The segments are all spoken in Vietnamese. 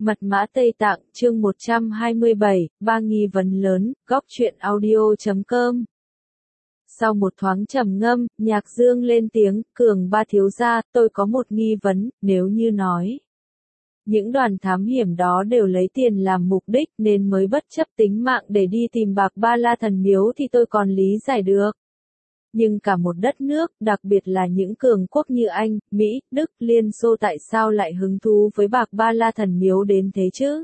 Mật mã Tây Tạng, chương 127, ba nghi vấn lớn, góc truyện audio.com. Sau một thoáng trầm ngâm, Nhạc Dương lên tiếng, Cường ba thiếu gia, tôi có một nghi vấn, nếu như nói. Những đoàn thám hiểm đó đều lấy tiền làm mục đích nên mới bất chấp tính mạng để đi tìm Bạc Ba La Thần Miếu thì tôi còn lý giải được. Nhưng cả một đất nước, đặc biệt là những cường quốc như Anh, Mỹ, Đức, Liên Xô tại sao lại hứng thú với Bạc Ba La Thần Miếu đến thế chứ?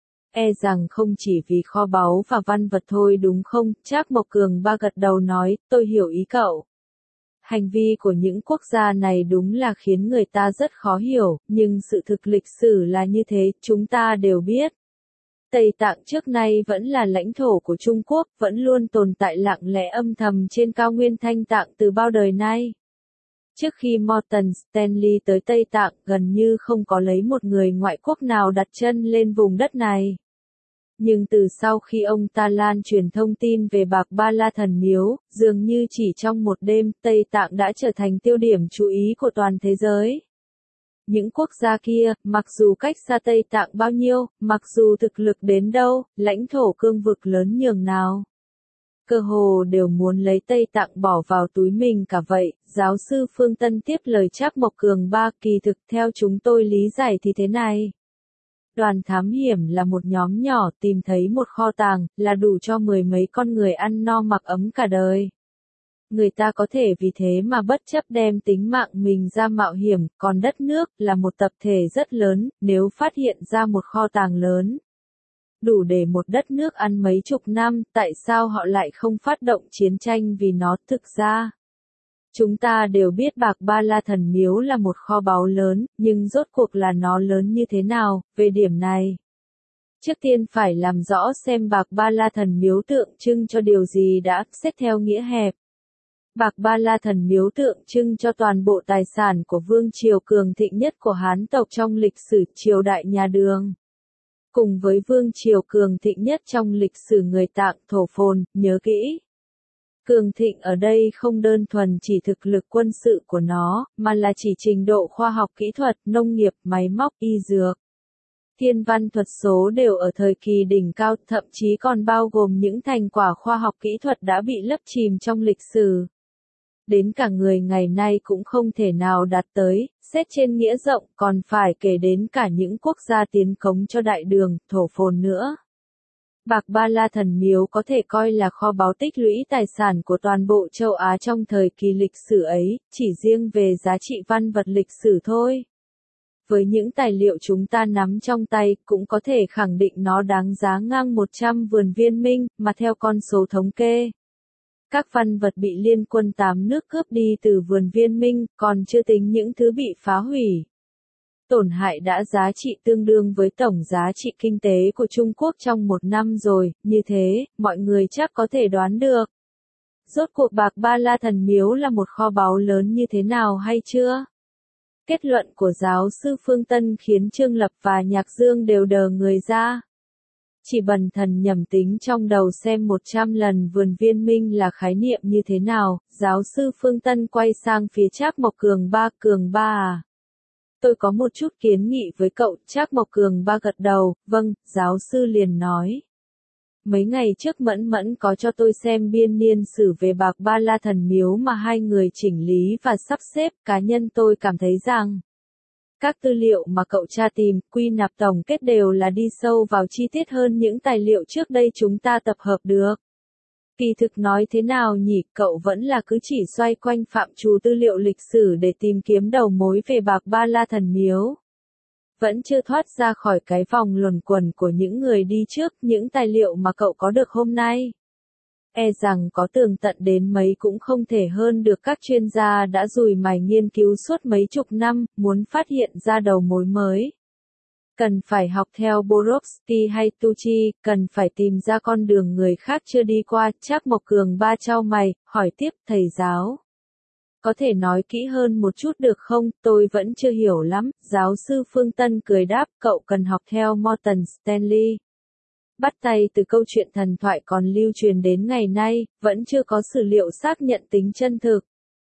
E rằng không chỉ vì kho báu và văn vật thôi đúng không? Trác Mộc Cường ba gật đầu nói, tôi hiểu ý cậu. Hành vi của những quốc gia này đúng là khiến người ta rất khó hiểu, nhưng sự thực lịch sử là như thế, chúng ta đều biết. Tây Tạng trước nay vẫn là lãnh thổ của Trung Quốc, vẫn luôn tồn tại lặng lẽ âm thầm trên cao nguyên Thanh Tạng từ bao đời nay. Trước khi Morton Stanley tới Tây Tạng, gần như không có lấy một người ngoại quốc nào đặt chân lên vùng đất này. Nhưng từ sau khi ông ta lan truyền thông tin về Bạc Ba La Thần Miếu, dường như chỉ trong một đêm, Tây Tạng đã trở thành tiêu điểm chú ý của toàn thế giới. Những quốc gia kia, mặc dù cách xa Tây Tạng bao nhiêu, mặc dù thực lực đến đâu, lãnh thổ cương vực lớn nhường nào, cơ hồ đều muốn lấy Tây Tạng bỏ vào túi mình cả vậy. Giáo sư Phương Tân tiếp lời Trác Mộc Cường ba, kỳ thực theo chúng tôi lý giải thì thế này. Đoàn thám hiểm là một nhóm nhỏ tìm thấy một kho tàng, là đủ cho mười mấy con người ăn no mặc ấm cả đời. Người ta có thể vì thế mà bất chấp đem tính mạng mình ra mạo hiểm, còn đất nước là một tập thể rất lớn, nếu phát hiện ra một kho tàng lớn, đủ để một đất nước ăn mấy chục năm, tại sao họ lại không phát động chiến tranh vì nó? Thực ra, chúng ta đều biết Bạc Ba La Thần Miếu là một kho báu lớn, nhưng rốt cuộc là nó lớn như thế nào? Về điểm này, trước tiên phải làm rõ xem Bạc Ba La Thần Miếu tượng trưng cho điều gì đã, xét theo nghĩa hẹp. Bạc Ba La Thần Miếu tượng trưng cho toàn bộ tài sản của vương triều cường thịnh nhất của Hán tộc trong lịch sử triều đại nhà Đường. Cùng với vương triều cường thịnh nhất trong lịch sử người Tạng, Thổ Phồn, nhớ kỹ. Cường thịnh ở đây không đơn thuần chỉ thực lực quân sự của nó, mà là chỉ trình độ khoa học kỹ thuật, nông nghiệp, máy móc, y dược. Thiên văn thuật số đều ở thời kỳ đỉnh cao, thậm chí còn bao gồm những thành quả khoa học kỹ thuật đã bị lấp chìm trong lịch sử. Đến cả người ngày nay cũng không thể nào đạt tới, xét trên nghĩa rộng còn phải kể đến cả những quốc gia tiến cống cho đại đường, Thổ Phồn nữa. Bạc Ba La Thần Miếu có thể coi là kho báu tích lũy tài sản của toàn bộ châu Á trong thời kỳ lịch sử ấy, chỉ riêng về giá trị văn vật lịch sử thôi. Với những tài liệu chúng ta nắm trong tay, cũng có thể khẳng định nó đáng giá ngang 100 vườn viên minh, mà theo con số thống kê. Các văn vật bị liên quân 8 nước cướp đi từ vườn viên minh, còn chưa tính những thứ bị phá hủy. Tổn hại đã giá trị tương đương với tổng giá trị kinh tế của Trung Quốc trong một năm rồi, như thế, mọi người chắc có thể đoán được. Rốt cuộc Bạc Ba La Thần Miếu là một kho báu lớn như thế nào hay chưa? Kết luận của giáo sư Phương Tân khiến Trương Lập và Nhạc Dương đều đờ người ra. Chỉ bần thần nhầm tính trong đầu xem 100 lần vườn viên minh là khái niệm như thế nào, giáo sư Phương Tân quay sang phía Trác Mộc Cường ba à. Tôi có một chút kiến nghị với cậu. Trác Mộc Cường ba gật đầu, vâng, giáo sư liền nói. Mấy ngày trước Mẫn có cho tôi xem biên niên sử về Bạc Ba La Thần Miếu mà hai người chỉnh lý và sắp xếp, cá nhân tôi cảm thấy rằng các tư liệu mà cậu tra tìm, quy nạp tổng kết đều là đi sâu vào chi tiết hơn những tài liệu trước đây chúng ta tập hợp được. Kỳ thực nói thế nào nhỉ, cậu vẫn là cứ chỉ xoay quanh phạm trù tư liệu lịch sử để tìm kiếm đầu mối về Bạc Ba La Thần Miếu. Vẫn chưa thoát ra khỏi cái vòng luẩn quẩn của những người đi trước, những tài liệu mà cậu có được hôm nay. E rằng có tường tận đến mấy cũng không thể hơn được các chuyên gia đã dùi mài nghiên cứu suốt mấy chục năm, muốn phát hiện ra đầu mối mới. Cần phải học theo Borovsky hay Tucci, cần phải tìm ra con đường người khác chưa đi qua. Trác Mộc Cường ba chau mày, hỏi tiếp, thầy giáo. Có thể nói kỹ hơn một chút được không, tôi vẫn chưa hiểu lắm. Giáo sư Phương Tân cười đáp, cậu cần học theo Morton Stanley. Bắt tay từ câu chuyện thần thoại còn lưu truyền đến ngày nay, vẫn chưa có sử liệu xác nhận tính chân thực.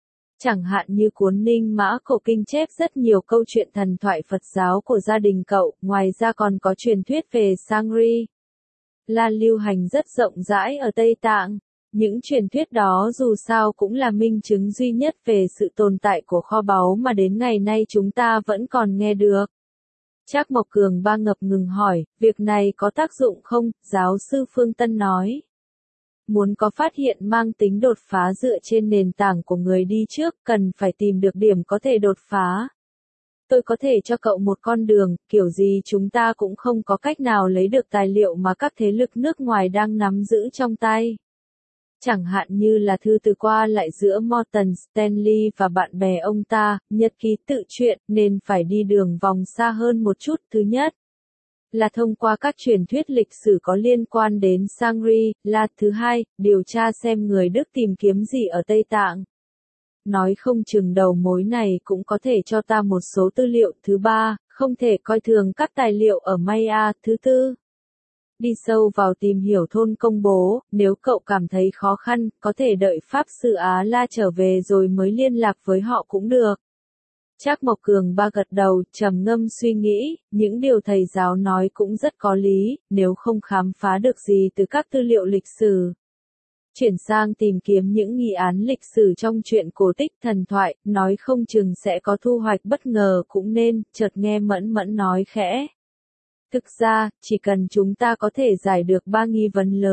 Chẳng hạn như cuốn Ninh Mã Cổ Kinh chép rất nhiều câu chuyện thần thoại Phật giáo của gia đình cậu, ngoài ra còn có truyền thuyết về Sangri La lưu hành rất rộng rãi ở Tây Tạng. Những truyền thuyết đó dù sao cũng là minh chứng duy nhất về sự tồn tại của kho báu mà đến ngày nay chúng ta vẫn còn nghe được. Trác Mộc Cường Ba ngập ngừng hỏi, việc này có tác dụng không? Giáo sư Phương Tân nói. Muốn có phát hiện mang tính đột phá dựa trên nền tảng của người đi trước, cần phải tìm được điểm có thể đột phá. Tôi có thể cho cậu một con đường, kiểu gì chúng ta cũng không có cách nào lấy được tài liệu mà các thế lực nước ngoài đang nắm giữ trong tay. Chẳng hạn như là thư từ qua lại giữa Morton Stanley và bạn bè ông ta, nhật ký tự truyện, nên phải đi đường vòng xa hơn một chút. Thứ nhất là thông qua các truyền thuyết lịch sử có liên quan đến Sangri La. Thứ hai, điều tra xem người Đức tìm kiếm gì ở Tây Tạng. Nói không chừng đầu mối này cũng có thể cho ta một số tư liệu. Thứ ba, không thể coi thường các tài liệu ở Maya. Thứ tư, đi sâu vào tìm hiểu thôn công bố, nếu cậu cảm thấy khó khăn, có thể đợi Pháp Sư Á La trở về rồi mới liên lạc với họ cũng được. Trác Mộc Cường Ba gật đầu, trầm ngâm suy nghĩ, những điều thầy giáo nói cũng rất có lý, nếu không khám phá được gì từ các tư liệu lịch sử. Chuyển sang tìm kiếm những nghi án lịch sử trong truyện cổ tích thần thoại, nói không chừng sẽ có thu hoạch bất ngờ cũng nên, chợt nghe Mẫn Mẫn nói khẽ. Thực ra, chỉ cần chúng ta có thể giải được ba nghi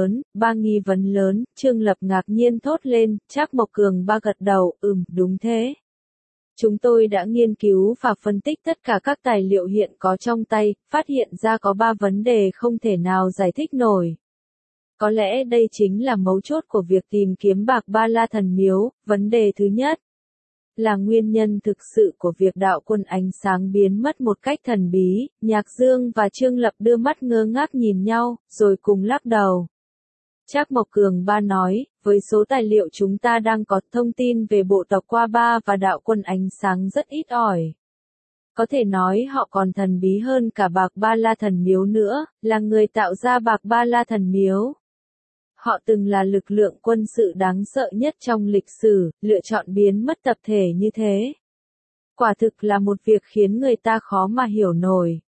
vấn lớn, Trương Lập ngạc nhiên thốt lên, Trác Mộc Cường Ba gật đầu, đúng thế. Chúng tôi đã nghiên cứu và phân tích tất cả các tài liệu hiện có trong tay, phát hiện ra có 3 vấn đề không thể nào giải thích nổi. Có lẽ đây chính là mấu chốt của việc tìm kiếm Bạc Ba La Thần Miếu. Vấn đề thứ nhất là nguyên nhân thực sự của việc đạo quân ánh sáng biến mất một cách thần bí. Nhạc Dương và Trương Lập đưa mắt ngơ ngác nhìn nhau, rồi cùng lắc đầu. Trác Mộc Cường Ba nói, với số tài liệu chúng ta đang có, thông tin về bộ tộc Qua Ba và đạo quân ánh sáng rất ít ỏi. Có thể nói họ còn thần bí hơn cả Bạc Ba La Thần Miếu nữa, là người tạo ra Bạc Ba La Thần Miếu. Họ từng là lực lượng quân sự đáng sợ nhất trong lịch sử, lựa chọn biến mất tập thể như thế. Quả thực là một việc khiến người ta khó mà hiểu nổi.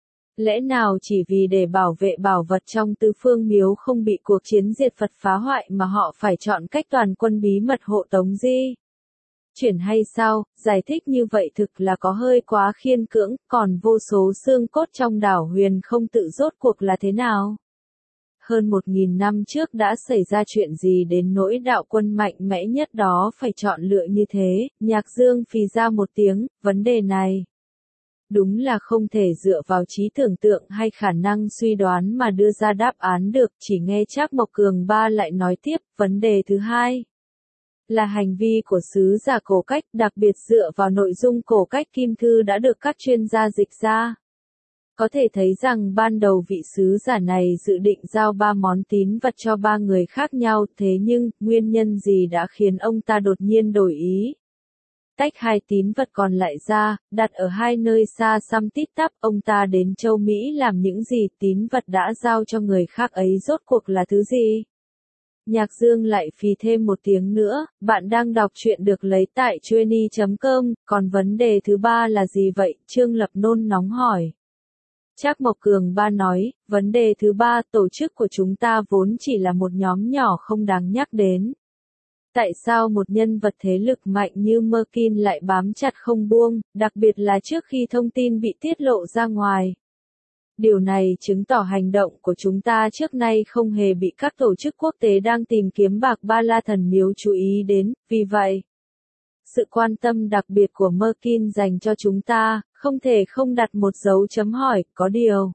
Lẽ nào chỉ vì để bảo vệ bảo vật trong Tứ Phương Miếu không bị cuộc chiến diệt Phật phá hoại mà họ phải chọn cách toàn quân bí mật hộ tống Di chuyển hay sao? Giải thích như vậy thực là có hơi quá khiên cưỡng, còn vô số xương cốt trong đảo Huyền không tự rốt cuộc là thế nào? Hơn 1.000 năm trước đã xảy ra chuyện gì đến nỗi đạo quân mạnh mẽ nhất đó phải chọn lựa như thế? Nhạc Dương phì ra một tiếng, vấn đề này đúng là không thể dựa vào trí tưởng tượng hay khả năng suy đoán mà đưa ra đáp án được. Chỉ nghe Trác Mộc Cường Ba lại nói tiếp, vấn đề thứ hai là hành vi của sứ giả cổ cách, đặc biệt dựa vào nội dung cổ cách kim thư đã được các chuyên gia dịch ra. Có thể thấy rằng ban đầu vị sứ giả này dự định giao 3 món tín vật cho 3 người khác nhau, thế nhưng, nguyên nhân gì đã khiến ông ta đột nhiên đổi ý? Tách 2 tín vật còn lại ra, đặt ở 2 nơi xa xăm tít tắp, ông ta đến châu Mỹ làm những gì, tín vật đã giao cho người khác ấy rốt cuộc là thứ gì? Nhạc Dương lại phì thêm một tiếng nữa, bạn đang đọc truyện được lấy tại Chueny.com, còn vấn đề thứ ba là gì vậy? Trương Lập nôn nóng hỏi. Trác Mộc Cường Ba nói, vấn đề thứ ba, tổ chức của chúng ta vốn chỉ là một nhóm nhỏ không đáng nhắc đến. Tại sao một nhân vật thế lực mạnh như Merkin lại bám chặt không buông, đặc biệt là trước khi thông tin bị tiết lộ ra ngoài? Điều này chứng tỏ hành động của chúng ta trước nay không hề bị các tổ chức quốc tế đang tìm kiếm Bạc Ba La Thần Miếu chú ý đến, vì vậy, sự quan tâm đặc biệt của Merkin dành cho chúng ta, không thể không đặt một dấu chấm hỏi. Có điều,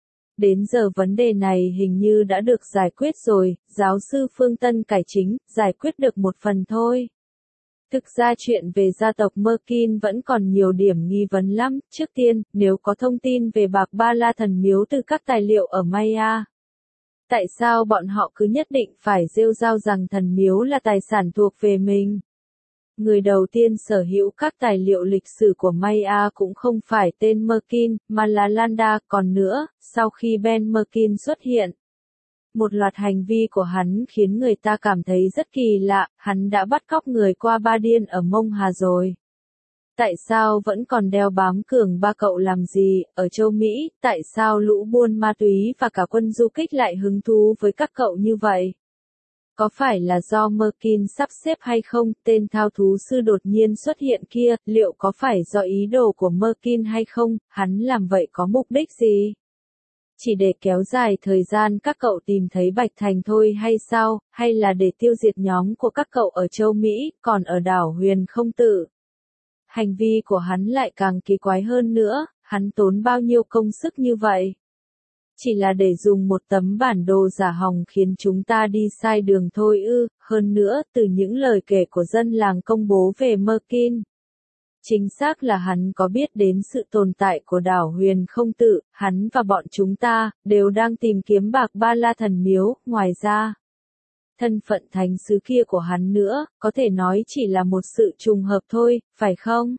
đến giờ vấn đề này hình như đã được giải quyết rồi, giáo sư Phương Tân cải chính, giải quyết được một phần thôi. Thực ra chuyện về gia tộc Merkin vẫn còn nhiều điểm nghi vấn lắm. Trước tiên, nếu có thông tin về Bạc Ba La Thần Miếu từ các tài liệu ở Maya, tại sao bọn họ cứ nhất định phải rêu rao rằng thần miếu là tài sản thuộc về mình? Người đầu tiên sở hữu các tài liệu lịch sử của Maya cũng không phải tên Merkin, mà là Landa. Còn nữa, sau khi Ben Merkin xuất hiện, Một loạt hành vi của hắn khiến người ta cảm thấy rất kỳ lạ, hắn đã bắt cóc người qua Ba Điên ở Mông Hà rồi. Tại sao vẫn còn đeo bám Cường Ba cậu làm gì, ở châu Mỹ, tại sao lũ buôn ma túy và cả quân du kích lại hứng thú với các cậu như vậy? Có phải là do Merkin sắp xếp hay không, tên thao thú sư đột nhiên xuất hiện kia, liệu có phải do ý đồ của Merkin hay không, hắn làm vậy có mục đích gì? Chỉ để kéo dài thời gian các cậu tìm thấy Bạch Thành thôi hay sao, hay là để tiêu diệt nhóm của các cậu ở châu Mỹ, còn ở đảo Huyền Không Tự? Hành vi của hắn lại càng kỳ quái hơn nữa, hắn tốn bao nhiêu công sức như vậy? Chỉ là để dùng một tấm bản đồ giả hòng khiến chúng ta đi sai đường thôi ư, hơn nữa từ những lời kể của dân làng công bố về Merkin. Chính xác là hắn có biết đến sự tồn tại của đảo Huyền Không Tự, hắn và bọn chúng ta, đều đang tìm kiếm Bạc Ba La Thần Miếu, ngoài ra. Thân phận thánh sứ kia của hắn nữa, có thể nói chỉ là một sự trùng hợp thôi, phải không?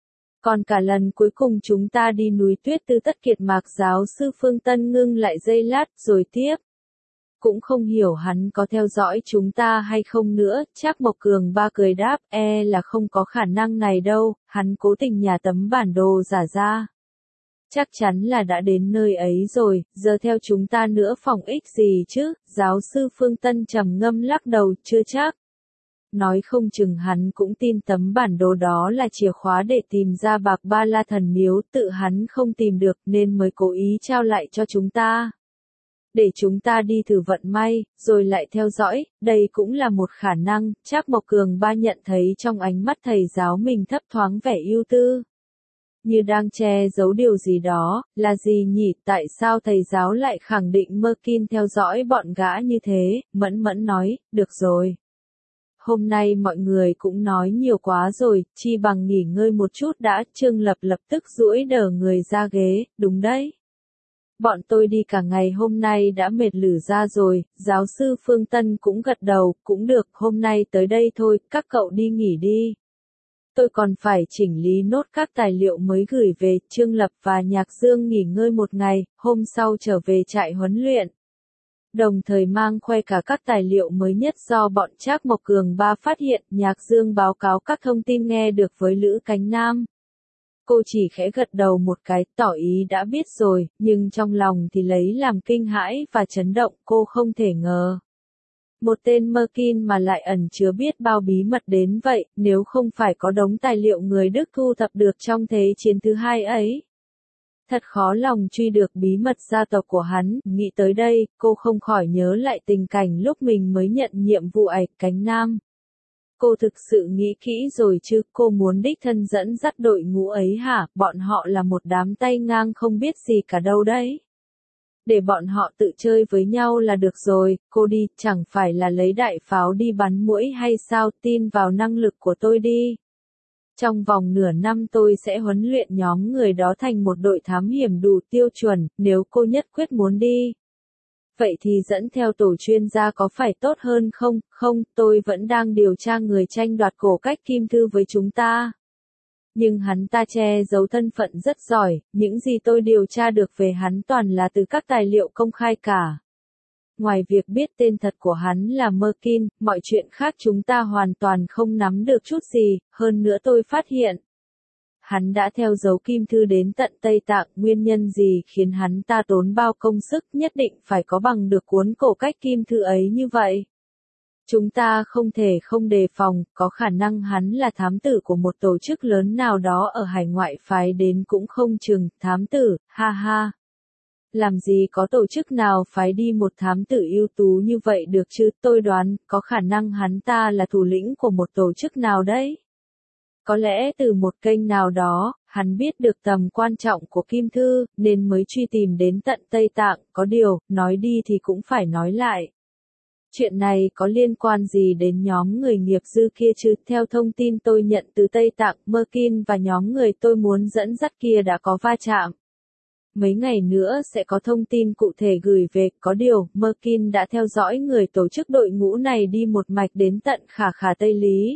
Còn cả lần cuối cùng chúng ta đi núi tuyết Tư Tất Kiệt Mạc giáo sư Phương Tân ngưng lại giây lát rồi tiếp. Cũng không hiểu hắn có theo dõi chúng ta hay không nữa, Trác Mộc Cường Ba cười đáp, là không có khả năng này đâu, hắn cố tình nhả tấm bản đồ giả ra. Chắc chắn là đã đến nơi ấy rồi, giờ theo chúng ta nữa phòng ích gì chứ, giáo sư Phương Tân trầm ngâm lắc đầu, chưa chắc. Nói không chừng hắn cũng tin tấm bản đồ đó là chìa khóa để tìm ra Bạc Ba La Thần Miếu, tự hắn không tìm được nên mới cố ý trao lại cho chúng ta. Để chúng ta đi thử vận may, rồi lại theo dõi, đây cũng là một khả năng, Trác Mộc Cường Ba nhận thấy trong ánh mắt thầy giáo mình thấp thoáng vẻ ưu tư. Như đang che giấu điều gì đó, là gì nhỉ, tại sao thầy giáo lại khẳng định Merkin theo dõi bọn gã như thế, Mẫn Mẫn nói, được rồi. Hôm nay mọi người cũng nói nhiều quá rồi, chi bằng nghỉ ngơi một chút đã, Trương Lập lập tức duỗi đờ người ra ghế, đúng đấy. Bọn tôi đi cả ngày hôm nay đã mệt lử ra rồi, giáo sư Phương Tân cũng gật đầu, cũng được, hôm nay tới đây thôi, các cậu đi nghỉ đi. Tôi còn phải chỉnh lý nốt các tài liệu mới gửi về, Trương Lập và Nhạc Dương nghỉ ngơi một ngày, hôm sau trở về trại huấn luyện. Đồng thời mang khoe cả các tài liệu mới nhất do bọn Trác Mộc Cường Ba phát hiện, Nhạc Dương báo cáo các thông tin nghe được với Lữ Cánh Nam. Cô chỉ khẽ gật đầu một cái, tỏ ý đã biết rồi, nhưng trong lòng thì lấy làm kinh hãi và chấn động, cô không thể ngờ. Một tên Merkin mà lại ẩn chứa biết bao bí mật đến vậy, nếu không phải có đống tài liệu người Đức thu thập được trong Thế chiến thứ hai ấy. Thật khó lòng truy được bí mật gia tộc của hắn, nghĩ tới đây, cô không khỏi nhớ lại tình cảnh lúc mình mới nhận nhiệm vụ ạch cánh nam. Cô thực sự nghĩ kỹ rồi chứ, cô muốn đích thân dẫn dắt đội ngũ ấy hả, bọn họ là một đám tay ngang không biết gì cả đâu đấy. Để bọn họ tự chơi với nhau là được rồi, cô đi, chẳng phải là lấy đại pháo đi bắn muỗi hay sao, tin vào năng lực của tôi đi. Trong vòng nửa năm tôi sẽ huấn luyện nhóm người đó thành một đội thám hiểm đủ tiêu chuẩn, nếu cô nhất quyết muốn đi. Vậy thì dẫn theo tổ chuyên gia có phải tốt hơn không? Không, tôi vẫn đang điều tra người tranh đoạt cổ cách Kim Thư với chúng ta. Nhưng hắn ta che giấu thân phận rất giỏi, những gì tôi điều tra được về hắn toàn là từ các tài liệu công khai cả. Ngoài việc biết tên thật của hắn là Merkin, mọi chuyện khác chúng ta hoàn toàn không nắm được chút gì, hơn nữa tôi phát hiện. Hắn đã theo dấu Kim Thư đến tận Tây Tạng, nguyên nhân gì khiến hắn ta tốn bao công sức, nhất định phải có bằng được cuốn cổ cách Kim Thư ấy như vậy. Chúng ta không thể không đề phòng, có khả năng hắn là thám tử của một tổ chức lớn nào đó ở hải ngoại phái đến cũng không chừng, thám tử, ha ha. Làm gì có tổ chức nào phái đi một thám tử ưu tú như vậy được chứ, tôi đoán, có khả năng hắn ta là thủ lĩnh của một tổ chức nào đấy. Có lẽ từ một kênh nào đó, hắn biết được tầm quan trọng của Kim Thư, nên mới truy tìm đến tận Tây Tạng, có điều, nói đi thì cũng phải nói lại. Chuyện này có liên quan gì đến nhóm người nghiệp dư kia chứ? Theo thông tin tôi nhận từ Tây Tạng, Merkin và nhóm người tôi muốn dẫn dắt kia đã có va chạm. Mấy ngày nữa sẽ có thông tin cụ thể gửi về, có điều, Merkin đã theo dõi người tổ chức đội ngũ này đi một mạch đến tận Khả Khả Tây Lý.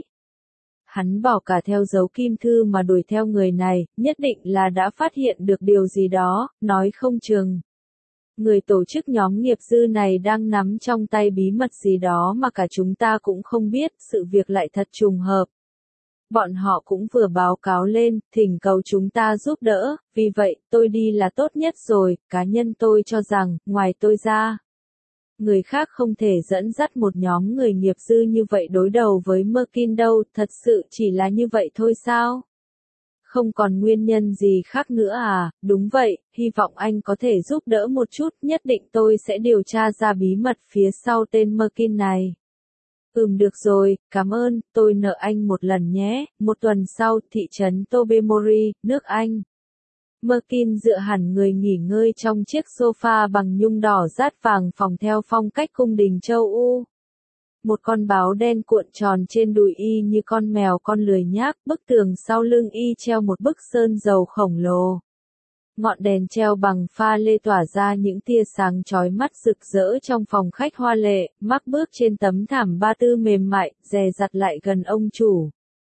Hắn bỏ cả theo dấu Kim Thư mà đuổi theo người này, nhất định là đã phát hiện được điều gì đó, nói không chừng. Người tổ chức nhóm nghiệp dư này đang nắm trong tay bí mật gì đó mà cả chúng ta cũng không biết, sự việc lại thật trùng hợp. Bọn họ cũng vừa báo cáo lên, thỉnh cầu chúng ta giúp đỡ, vì vậy, tôi đi là tốt nhất rồi, cá nhân tôi cho rằng, ngoài tôi ra, người khác không thể dẫn dắt một nhóm người nghiệp dư như vậy đối đầu với Merkin đâu, thật sự chỉ là như vậy thôi sao? Không còn nguyên nhân gì khác nữa à, đúng vậy, hy vọng anh có thể giúp đỡ một chút, nhất định tôi sẽ điều tra ra bí mật phía sau tên Merkin này. Được rồi, cảm ơn, tôi nợ anh một lần nhé, một tuần sau, thị trấn Tobemori, nước Anh. Merkin dựa hẳn người nghỉ ngơi trong chiếc sofa bằng nhung đỏ dát vàng phòng theo phong cách cung đình châu Âu. Một con báo đen cuộn tròn trên đùi y như con mèo con lười nhác, bức tường sau lưng y treo một bức sơn dầu khổng lồ. Ngọn đèn treo bằng pha lê tỏa ra những tia sáng chói mắt rực rỡ trong phòng khách hoa lệ, Mark bước trên tấm thảm ba tư mềm mại, dè dặt lại gần ông chủ.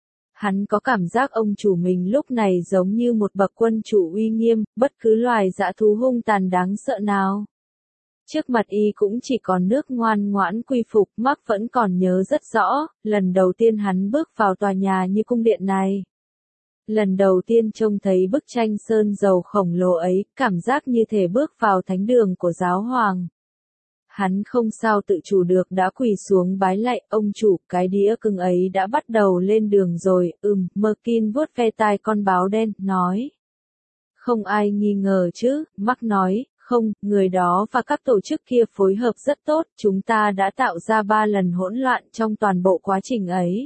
Hắn có cảm giác ông chủ mình lúc này giống như một bậc quân chủ uy nghiêm, bất cứ loài dã thú hung tàn đáng sợ nào. Trước mặt y cũng chỉ còn nước ngoan ngoãn quy phục, Mark vẫn còn nhớ rất rõ, lần đầu tiên hắn bước vào tòa nhà như cung điện này. Lần đầu tiên trông thấy bức tranh sơn dầu khổng lồ ấy, cảm giác như thể bước vào thánh đường của giáo hoàng. Hắn không sao tự chủ được đã quỳ xuống bái lạy, ông chủ, cái đĩa cưng ấy đã bắt đầu lên đường rồi, Merkin vuốt ve tai con báo đen, nói. Không ai nghi ngờ chứ, Mark nói, không, người đó và các tổ chức kia phối hợp rất tốt, chúng ta đã tạo ra 3 lần hỗn loạn trong toàn bộ quá trình ấy.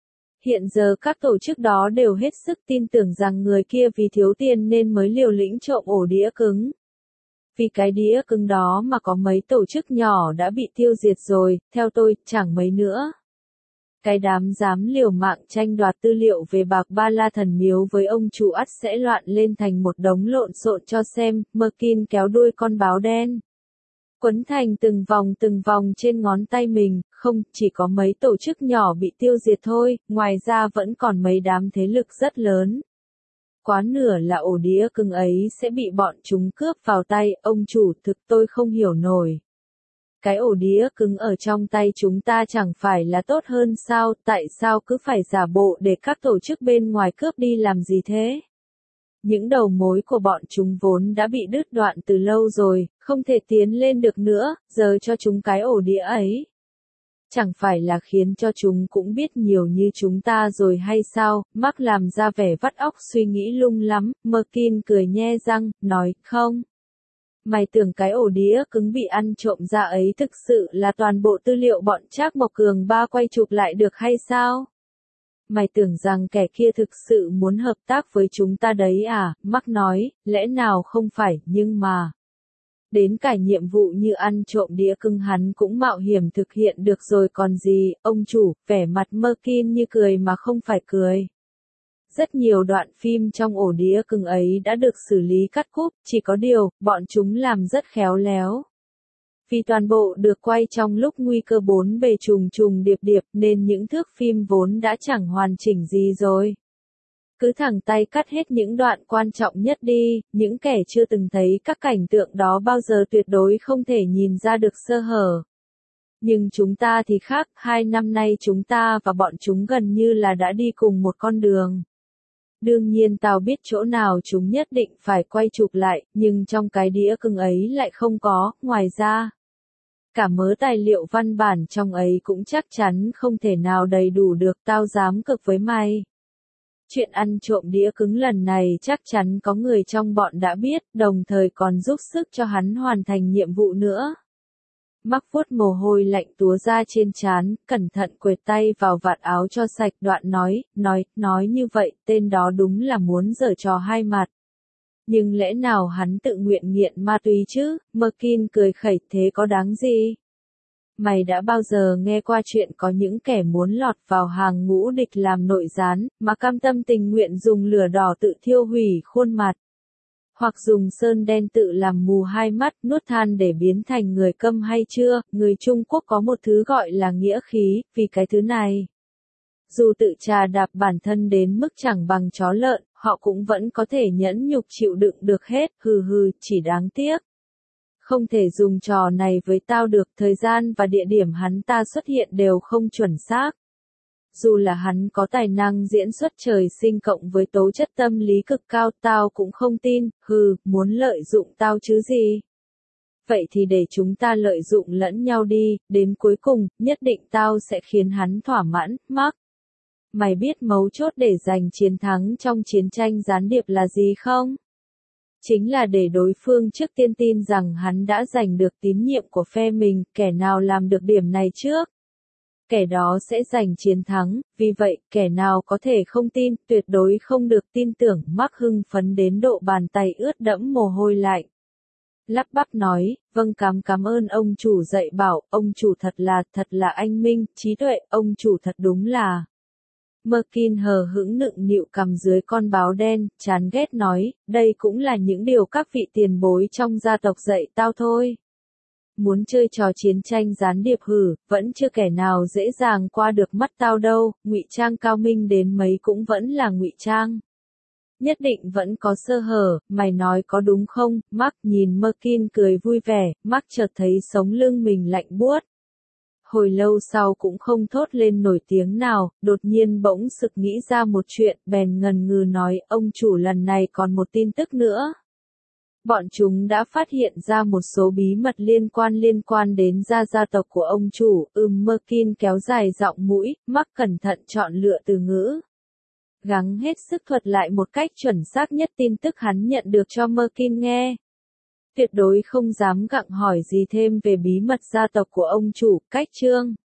Hiện giờ các tổ chức đó đều hết sức tin tưởng rằng người kia vì thiếu tiền nên mới liều lĩnh trộm ổ đĩa cứng. Vì cái đĩa cứng đó mà có mấy tổ chức nhỏ đã bị tiêu diệt rồi, theo tôi, chẳng mấy nữa. Cái đám dám liều mạng tranh đoạt tư liệu về bạc ba la thần miếu với ông chủ ắt sẽ loạn lên thành một đống lộn xộn cho xem, Merkin kéo đuôi con báo đen. Quấn thành từng vòng trên ngón tay mình, không, chỉ có mấy tổ chức nhỏ bị tiêu diệt thôi, ngoài ra vẫn còn mấy đám thế lực rất lớn. Quá nửa là ổ đĩa cưng ấy sẽ bị bọn chúng cướp vào tay, ông chủ, thực tôi không hiểu nổi. Cái ổ đĩa cứng ở trong tay chúng ta chẳng phải là tốt hơn sao, tại sao cứ phải giả bộ để các tổ chức bên ngoài cướp đi làm gì thế? Những đầu mối của bọn chúng vốn đã bị đứt đoạn từ lâu rồi, không thể tiến lên được nữa, giờ cho chúng cái ổ đĩa ấy. Chẳng phải là khiến cho chúng cũng biết nhiều như chúng ta rồi hay sao, Mark làm ra vẻ vắt óc suy nghĩ lung lắm, Merkin cười nhe răng, nói, không. Mày tưởng cái ổ đĩa cứng bị ăn trộm ra ấy thực sự là toàn bộ tư liệu bọn Trác Mộc Cường ba quay chụp lại được hay sao? Mày tưởng rằng kẻ kia thực sự muốn hợp tác với chúng ta đấy à? Mark nói, lẽ nào không phải, nhưng mà. Đến cả nhiệm vụ như ăn trộm đĩa cưng hắn cũng mạo hiểm thực hiện được rồi còn gì, ông chủ, vẻ mặt Merkin như cười mà không phải cười. Rất nhiều đoạn phim trong ổ đĩa cưng ấy đã được xử lý cắt cúp, chỉ có điều, bọn chúng làm rất khéo léo. Vì toàn bộ được quay trong lúc nguy cơ bốn bề trùng điệp nên những thước phim vốn đã chẳng hoàn chỉnh gì rồi. Cứ thẳng tay cắt hết những đoạn quan trọng nhất đi, những kẻ chưa từng thấy các cảnh tượng đó bao giờ tuyệt đối không thể nhìn ra được sơ hở. Nhưng chúng ta thì khác, 2 năm nay chúng ta và bọn chúng gần như là đã đi cùng một con đường. Đương nhiên tao biết chỗ nào chúng nhất định phải quay chụp lại, nhưng trong cái đĩa cưng ấy lại không có, ngoài ra. Cả mớ tài liệu văn bản trong ấy cũng chắc chắn không thể nào đầy đủ được, tao dám cược với mày. Chuyện ăn trộm đĩa cứng lần này chắc chắn có người trong bọn đã biết, đồng thời còn giúp sức cho hắn hoàn thành nhiệm vụ nữa. Mark vuốt mồ hôi lạnh túa ra trên trán, cẩn thận quệt tay vào vạt áo cho sạch, đoạn nói như vậy, tên đó đúng là muốn giở trò hai mặt. Nhưng lẽ nào hắn tự nguyện nghiện ma túy chứ? Merkin cười khẩy, thế có đáng gì? Mày đã bao giờ nghe qua chuyện có những kẻ muốn lọt vào hàng ngũ địch làm nội gián, mà cam tâm tình nguyện dùng lửa đỏ tự thiêu hủy khuôn mặt? Hoặc dùng sơn đen tự làm mù hai mắt, nuốt than để biến thành người câm hay chưa? Người Trung Quốc có một thứ gọi là nghĩa khí, vì cái thứ này. Dù tự trà đạp bản thân đến mức chẳng bằng chó lợn, họ cũng vẫn có thể nhẫn nhục chịu đựng được hết, chỉ đáng tiếc. Không thể dùng trò này với tao được, thời gian và địa điểm hắn ta xuất hiện đều không chuẩn xác. Dù là hắn có tài năng diễn xuất trời sinh cộng với tố chất tâm lý cực cao, tao cũng không tin, muốn lợi dụng tao chứ gì. Vậy thì để chúng ta lợi dụng lẫn nhau đi, đến cuối cùng, nhất định tao sẽ khiến hắn thỏa mãn, Mark. Mày biết mấu chốt để giành chiến thắng trong chiến tranh gián điệp là gì không? Chính là để đối phương trước tiên tin rằng hắn đã giành được tín nhiệm của phe mình, kẻ nào làm được điểm này trước. Kẻ đó sẽ giành chiến thắng, vì vậy, kẻ nào có thể không tin, tuyệt đối không được tin tưởng. Mark hưng phấn đến độ bàn tay ướt đẫm mồ hôi lạnh. Lắp bắp nói, vâng, cảm ơn ông chủ dạy bảo, ông chủ thật là anh minh, trí tuệ, ông chủ thật đúng là. Merkin hờ hững nựng nịu cằm dưới con báo đen, chán ghét nói, đây cũng là những điều các vị tiền bối trong gia tộc dạy tao thôi. Muốn chơi trò chiến tranh gián điệp vẫn chưa kẻ nào dễ dàng qua được mắt tao đâu, ngụy trang cao minh đến mấy cũng vẫn là ngụy trang. Nhất định vẫn có sơ hở, mày nói có đúng không? Mark nhìn Merkin cười vui vẻ, Mark chợt thấy sống lưng mình lạnh buốt. Hồi lâu sau cũng không thốt lên nổi tiếng nào, đột nhiên bỗng sực nghĩ ra một chuyện, bèn ngần ngừ nói, ông chủ lần này còn một tin tức nữa. Bọn chúng đã phát hiện ra một số bí mật liên quan đến gia tộc của ông chủ, Merkin kéo dài giọng mũi, Mark cẩn thận chọn lựa từ ngữ. Gắng hết sức thuật lại một cách chuẩn xác nhất tin tức hắn nhận được cho Merkin nghe. Tuyệt đối không dám gặng hỏi gì thêm về bí mật gia tộc của ông chủ, cách chương.